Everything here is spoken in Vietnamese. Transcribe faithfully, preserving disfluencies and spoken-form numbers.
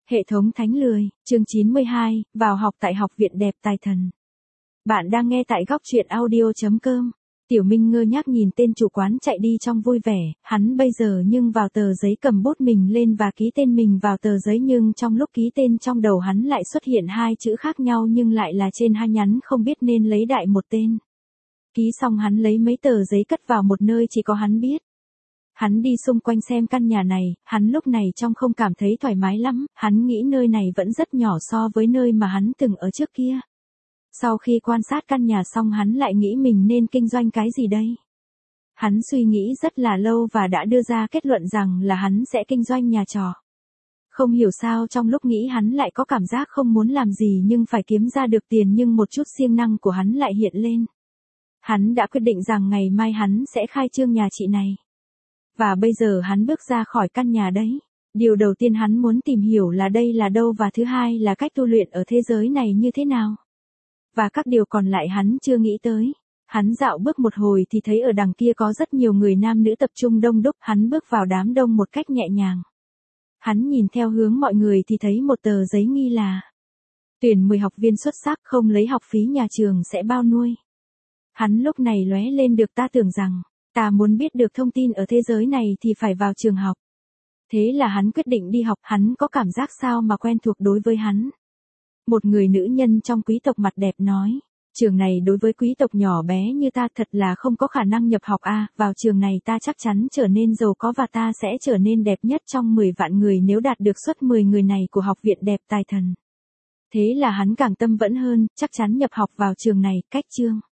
Hệ thống Thánh Lười, chương chín mươi hai, vào học tại Học viện Đẹp Tài Thần. Bạn đang nghe tại góc truyện audio chấm com. Tiểu Minh ngơ ngác nhìn tên chủ quán chạy đi trong vui vẻ, hắn bây giờ nhưng vào tờ giấy cầm bút mình lên và ký tên mình vào tờ giấy, nhưng trong lúc ký tên trong đầu hắn lại xuất hiện hai chữ khác nhau nhưng lại là trên hai nhánh, không biết nên lấy đại một tên. Ký xong hắn lấy mấy tờ giấy cất vào một nơi chỉ có hắn biết. Hắn đi xung quanh xem căn nhà này, hắn lúc này trông không cảm thấy thoải mái lắm, hắn nghĩ nơi này vẫn rất nhỏ so với nơi mà hắn từng ở trước kia. Sau khi quan sát căn nhà xong hắn lại nghĩ mình nên kinh doanh cái gì đây? Hắn suy nghĩ rất là lâu và đã đưa ra kết luận rằng là hắn sẽ kinh doanh nhà trọ. Không hiểu sao trong lúc nghĩ hắn lại có cảm giác không muốn làm gì nhưng phải kiếm ra được tiền, nhưng một chút siêng năng của hắn lại hiện lên. Hắn đã quyết định rằng ngày mai hắn sẽ khai trương nhà chị này. Và bây giờ hắn bước ra khỏi căn nhà đấy. Điều đầu tiên hắn muốn tìm hiểu là đây là đâu, và thứ hai là cách tu luyện ở thế giới này như thế nào. Và các điều còn lại hắn chưa nghĩ tới. Hắn dạo bước một hồi thì thấy ở đằng kia có rất nhiều người nam nữ tập trung đông đúc, hắn bước vào đám đông một cách nhẹ nhàng. Hắn nhìn theo hướng mọi người thì thấy một tờ giấy ghi là tuyển mười học viên xuất sắc, không lấy học phí, nhà trường sẽ bao nuôi. Hắn lúc này lóe lên được ta tưởng rằng, ta muốn biết được thông tin ở thế giới này thì phải vào trường học. Thế là hắn quyết định đi học. Hắn có cảm giác sao mà quen thuộc đối với hắn. Một người nữ nhân trong quý tộc mặt đẹp nói, trường này đối với quý tộc nhỏ bé như ta thật là không có khả năng nhập học a. Vào trường này ta chắc chắn trở nên giàu có và ta sẽ trở nên đẹp nhất trong mười vạn người nếu đạt được suất mười người này của Học viện Đẹp Tài Thần. Thế là hắn càng tâm vẫn hơn, chắc chắn nhập học vào trường này. Cách chương